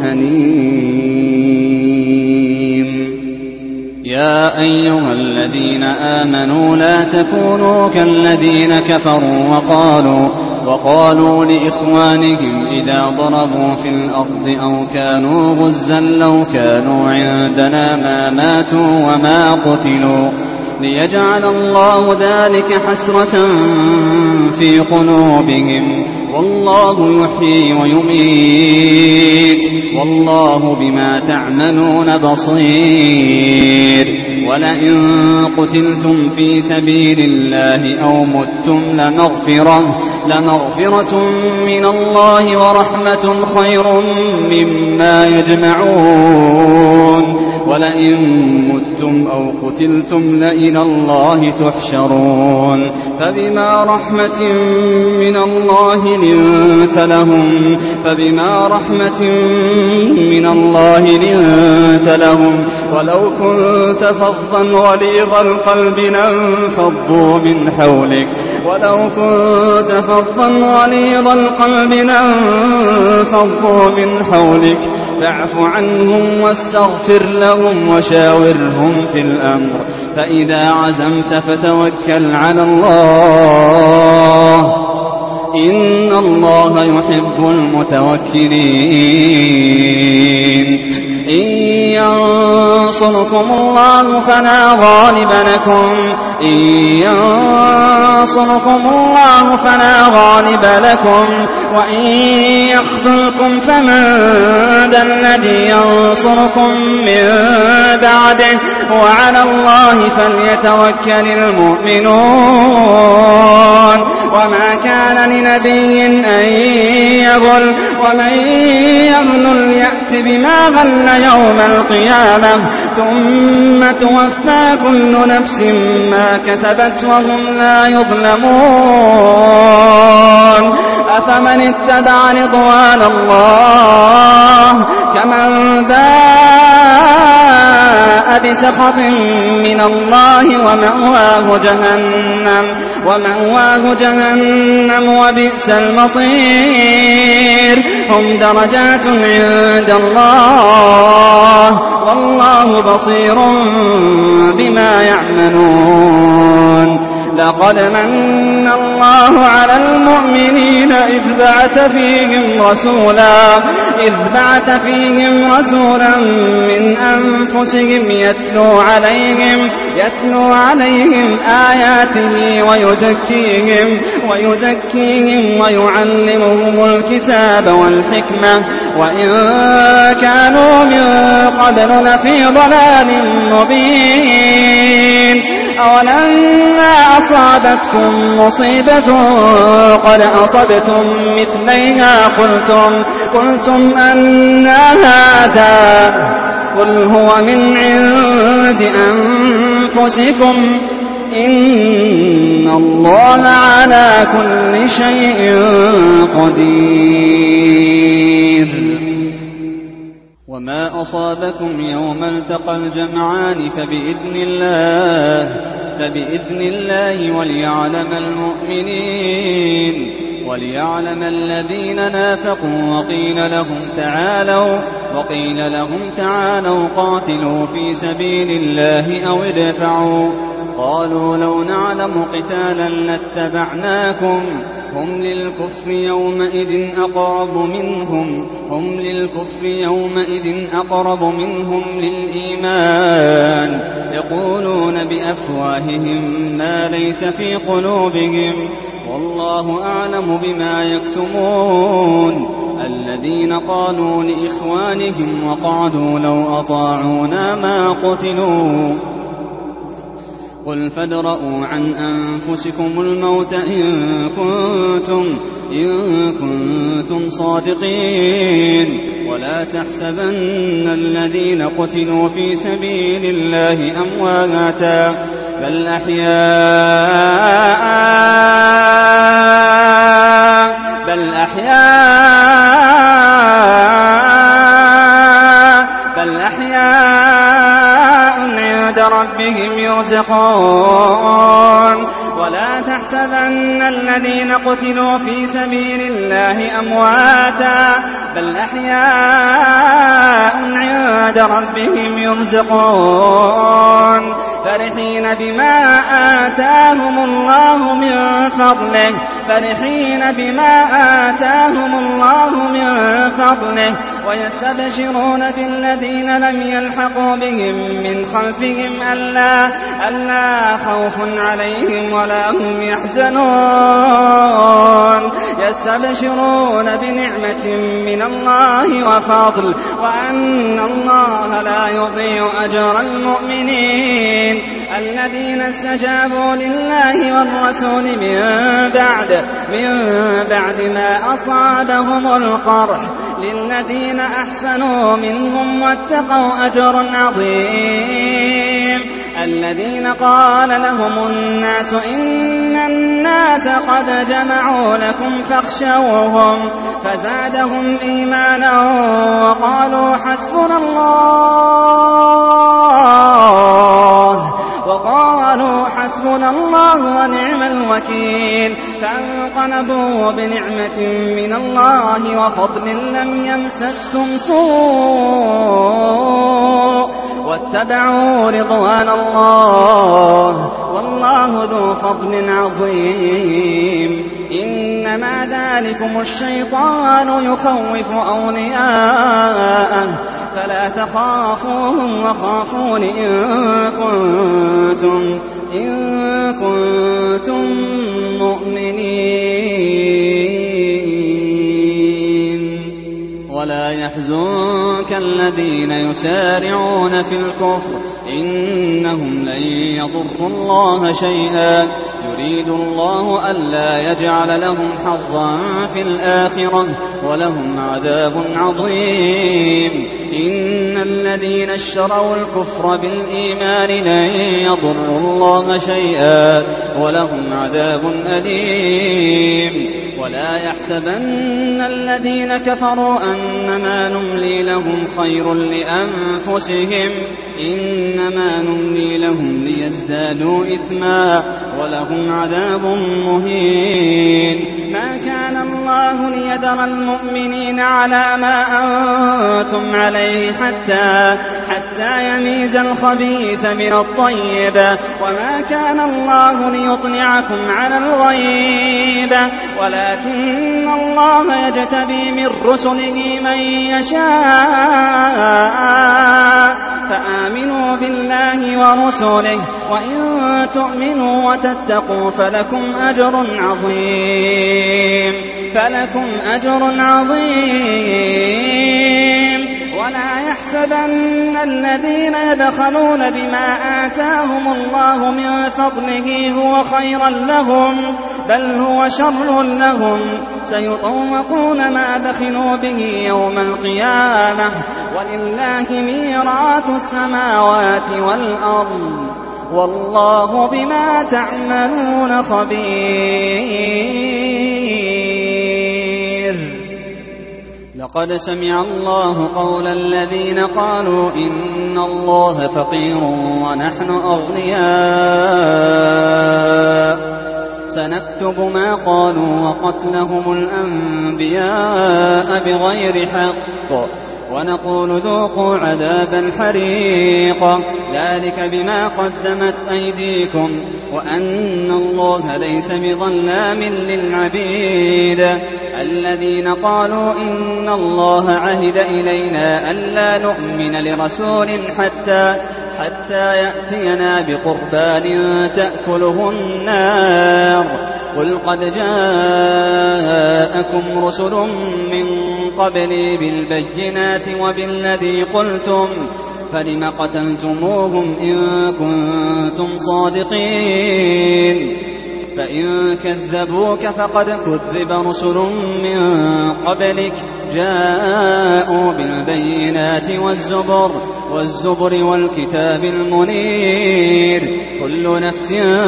حليم. يا أيها الذين آمنوا لا تكونوا كالذين كفروا وقالوا, وقالوا لإخوانهم إذا ضربوا في الأرض أو كانوا غزا لو كانوا عندنا ما ماتوا وما قتلوا ليجعل الله ذلك حسرة في قلوبهم والله يحيي ويميت والله بما تعملون بصير. ولئن قتلتم في سبيل الله أو متم لمغفرة, لمغفرة من الله ورحمة خير مما يجمعون. ولئن متم أو قتلتم لإلى الله تحشرون. فبما رحمة من الله لنت لهم فبما رحمة من الله لنت لهم ولو كنت فظا غليظ القلب لانفضوا من حولك ولو كنت فظا غليظ القلب لانفضوا من حولك فاعف عنهم واستغفر لهم وشاورهم في الأمر فإذا عزمت فتوكل على الله إن الله يحب المتوكلين. إن ينصركم الله فلا غالب لكم إن ينصركم الله فلا غالب لكم وإن يخذلكم فمن ذا الذي ينصركم من بعده وعلى الله فليتوكل المؤمنون. وما كان لنبي أن يغل ومن يغل يأت بما غل يوم القيامة ثم توفى كل نفس ما كسبت وهم لا يظلمون. أفمن اتبع رضوان الله كمن باء بسخط من الله ومأواه جهنم ومأواه جهنم وبئس المصير. هم درجات عند الله والله بصير بما يعملون. لقد من الله على المؤمنين إذ بعث فيهم رسولا إذ بعث فيهم رسولا من أنفسهم يتلو عليهم يتلو عليهم آياته ويزكيهم ويزكيهم ويعلمهم الكتاب والحكمة وإن كانوا من قبل لفي ضلال مبين أولما أصابتكم مصيبة قد أصبتم مثليها قلتم, قلتم أنى هذا قل هو من عند أنفسكم إن الله على كل شيء قدير وما أصابكم يوم التقى الجمعان فبإذن الله فبإذن الله وليعلم المؤمنين وليعلم الذين نافقوا وقيل لهم تعالوا وقيل لهم تعالوا قاتلوا في سبيل الله أو ادفعوا قالوا لو نعلم قتالا لاتبعناكم هم للكفر يومئذ أقرب منهم هم للكفر يومئذ أقرب منهم للإيمان يقولون بأفواههم ما ليس في قلوبهم والله أعلم بما يكتمون الذين قالوا لإخوانهم وقعدوا لو أطاعونا ما قتلوا قل فادرءوا عن أنفسكم الموت إن كنتم, إن كنتم صادقين ولا تحسبن الذين قتلوا في سبيل الله أمواتا بل أحياء بل أحياء بل أحياء عند ربهم يرزقون ولا تحسبن الذين قتلوا في سبيل الله أمواتا بل أحياء عند ربهم يرزقون فرحين بما آتاهم الله من فضله فرحين بما آتاهم الله من فضله ويستبشرون بالذين لم يلحقوا بهم من خلفهم ألا, ألا خوف عليهم ولا هم يحزنون يستبشرون بنعمة من الله وفضل وأن الله لا يضيع أجر المؤمنين الذين استجابوا لله والرسول من بعد من بعد ما أصابهم القرح للذين أحسنوا منهم واتقوا أجر عظيم الذين قال لهم الناس إن الناس قد جمعوا لكم فاخشوهم فزادهم إيمانا وقالوا حسبنا الله وقالوا حسبنا الله ونعم الوكيل فانقلبوا بنعمة من الله وفضل لم يمسسهم سوء واتبعوا رضوان الله والله ذو فضل عظيم إنما ذلكم الشيطان يخوف أولياءه فلا تخافوهم وخافون إن كنتم, إن كنتم مؤمنين ولا يحزنك الذين يسارعون في الكفر إنهم لن يضروا الله شيئا يريد الله ألا يجعل لهم حظا في الآخرة ولهم عذاب عظيم إن الذين اشتروا الكفر بالإيمان لن يضروا الله شيئا ولهم عذاب أليم ولا يحسبن الذين كفروا أنما نملي لهم خير لأنفسهم إنما نملي لهم ليزدادوا إثما ولهم عذاب مهين ما كان الله ليذر المؤمنين على ما أنتم عليه حتى, حتى يميز الخبيث من الطيب وما كان الله ليطلعكم على الغيب ولكن الله يجتبي من رسله من يشاء فآمنوا بالله ورسله وإن تؤمنوا وتتقوا فلكم أجر عظيم فلكم أجر عظيم ولا يحسبن الذين يبخلون بما آتاهم الله من فضله هو خيرا لهم بل هو شر لهم سيطوقون ما بخلوا به يوم القيامة ولله ميراث السماوات والأرض والله بما تعملون خبير. لقد سمع الله قول الذين قالوا إن الله فقير ونحن أغنياء سنكتب ما قالوا وقتلهم الأنبياء بغير حق ونقول ذوقوا عذاب الحريق ذلك بما قدمت أيديكم وأن الله ليس بظلام للعبيد. الذين قالوا إن الله عهد إلينا ألا نؤمن لرسول حتى حتى يأتينا بقربان تأكله النار قل قد جاءكم رسل من قبلي بالبينات وبالذي قلتم فلم قتلتموهم إن كنتم صادقين فإن كذبوك فقد كذب رسل من قبلك جاءوا بالبينات والزبر والزبر والكتاب المنير كل نفس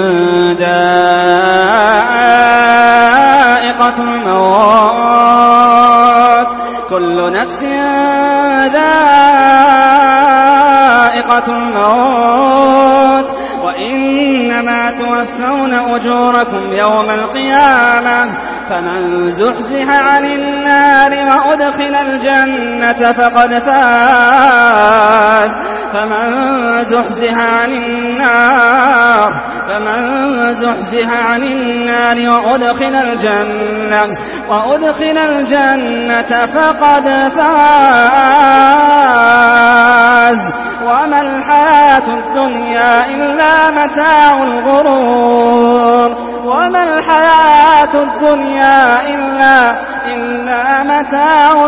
ذائقة الموت كل نفس ذائقة الموت وإنما توفون أجوركم يوم القيامة فمن زحزح عن النار وأدخل الجنة فقد فاز فمن زحزح عن النار فمن زحزح عن النار وأدخل الجنة وأدخل الجنة فقد فاز وما الحياة الدنيا إلا متاع الغرور وما الحياة الدنيا إلا إلا متاع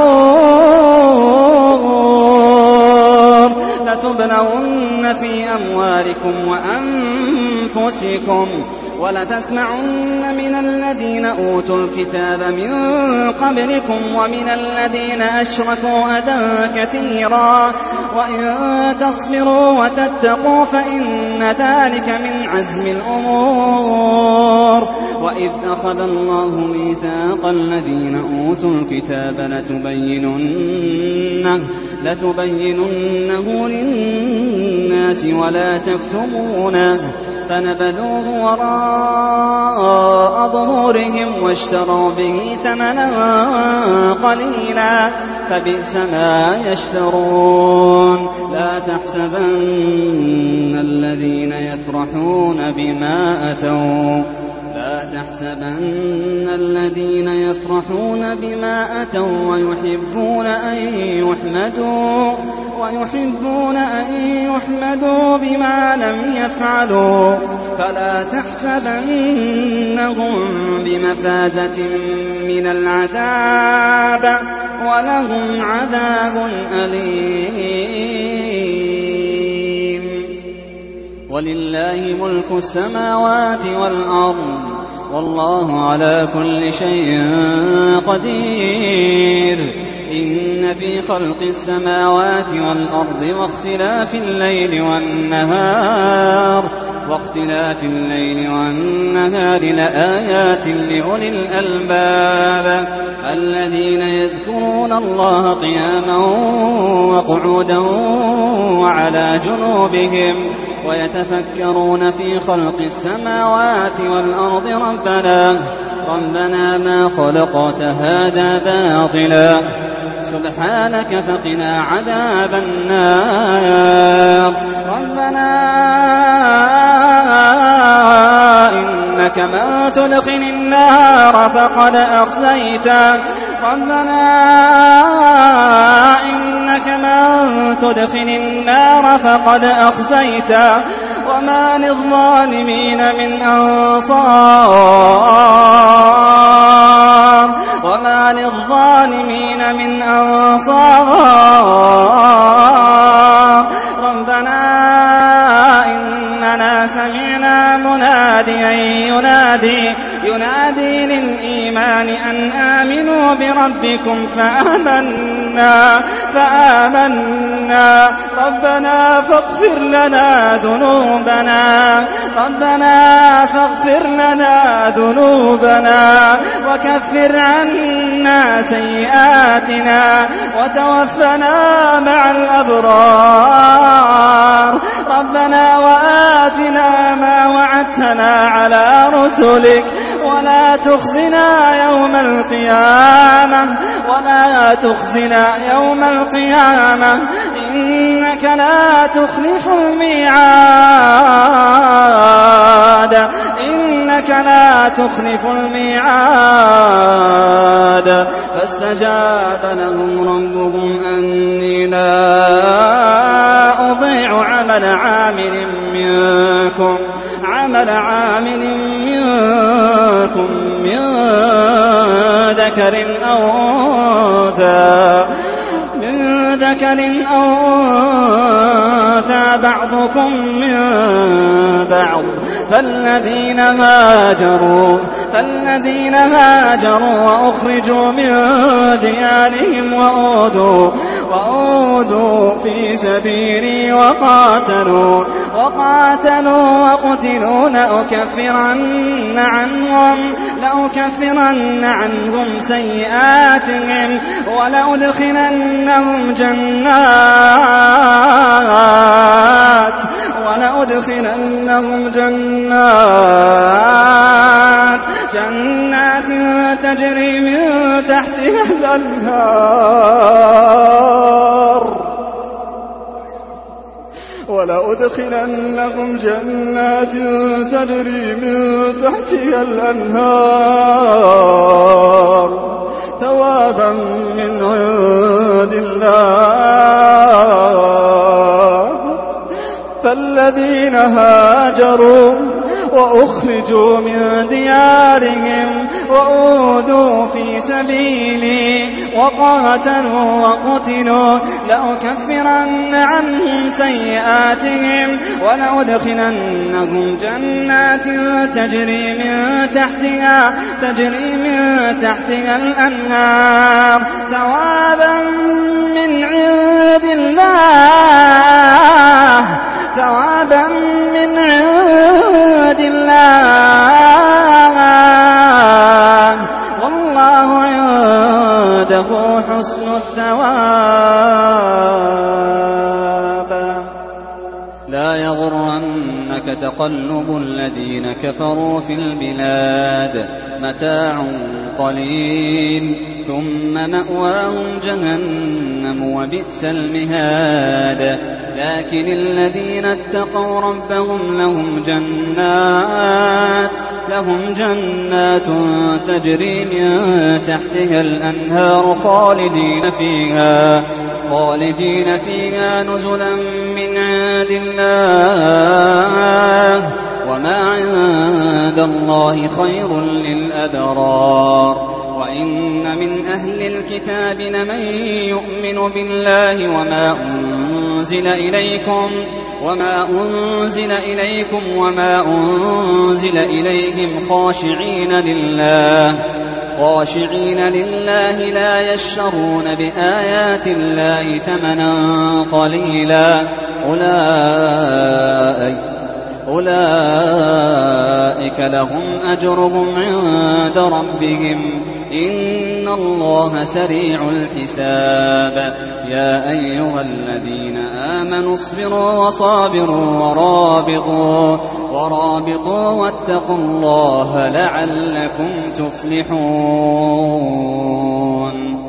الغرور لتبلون في أموالكم وأنفسكم ولتسمعن من الذين أوتوا الكتاب من قبلكم ومن الذين أشركوا أذى كثيرا وإن تصبروا وتتقوا فإن ذلك من عزم الأمور. وإذ أخذ الله ميثاق الذين أوتوا الكتاب لتبيننه, لتبيننه للناس ولا تكتمونه فنبذوه وراء ظهورهم واشتروا به ثمنا قليلا فبئس ما يشترون. لا تحسبن الذين يفرحون بما أتوا لا تحسبن الذين يفرحون بما أتوا ويحبون أن يحمدوا ويحبون أن يحمدوا بما لم يفعلوا فلا تحسبنهم بمفازة من العذاب ولهم عذاب أليم. ولله ملك السماوات والأرض والله على كل شيء قدير. إن في خلق السماوات والأرض واختلاف الليل والنهار واختلاف الليل والنهار لآيات لأولي الألباب الذين يذكرون الله قياما وقعودا وعلى جنوبهم ويتفكرون في خلق السماوات والأرض ربنا ربنا ما خلقت هذا باطلا سبحانك فقنا عذاب النار. ربنا إنك من تدخل النار فقد أخزيته ربنا إنك من تدخل النار فقد أخزيته وما للظالمين من أنصار وما للظالمين من أنصار ربنا إننا سمعنا مناديا ينادي ينادي للإيمان أن آمنوا بربكم فآمنا فآمنا ربنا فاغفر لنا ذنوبنا ربنا فاغفر لنا ذنوبنا وكفر عنا سيئاتنا وتوفنا مع الأبرار ربنا وآتنا ما وعدتنا على رسلك ولا تخزنا يوم القيامة ولا تخزنا يوم القيامة إنك لا تخلف الميعاد إنك لا تخلف الميعاد فاستجاب لهم ربهم أني لا أضيع عمل عامل منكم عمل عامل منكم من ذكر أو أنثى من ذكر أو أنثى بعضكم من بعض فالذين هاجروا فالذين هاجروا وأخرجوا من ديارهم وأوذوا وأوذوا في سبيلي وقاتلوا وقاتلوا وقتلوا لأكفرن عنهم لأكفرن عنهم سيئاتهم ولأدخلنهم جنات ولأدخلنهم جنات جنات تجري من تحتها الأنهار ولأدخلنهم جنات تجري من تحتها الأنهار ثوابا من عند الله فالذين هاجروا وأخرجوا من ديارهم وأوذوا في سبيلي وقاتلوا وقتلوا لأكفرن عنهم سيئاتهم ولأدخلنهم جنات تجري من تحتها تجري من تحتها الأنهار ثوابا من عند الله ثوابا من عند الله والله عنده حسن الثواب لا يغرنك تقلب الذين كفروا في البلاد متاع قليل ثم مأواهم جهنم وبئس المهاد لكن الذين اتقوا ربهم لهم جنات لهم جنات تجري من تحتها الأنهار خالدين فيها خالدين فيها نزلا من عند الله وما عند الله خير للأبرار وإن من أهل الكتاب لمن يؤمن بالله وما أنزل إليكم وما أنزل إليكم وما أنزل إليهم خاشعين لله خاشعين لله لا يشترون بآيات الله ثمنا قليلا أولئك أولئك لهم أجرهم عند ربهم إن الله سريع الحساب يا أيها الذين آمنوا اصبروا وصابروا ورابطوا ورابطوا واتقوا الله لعلكم تفلحون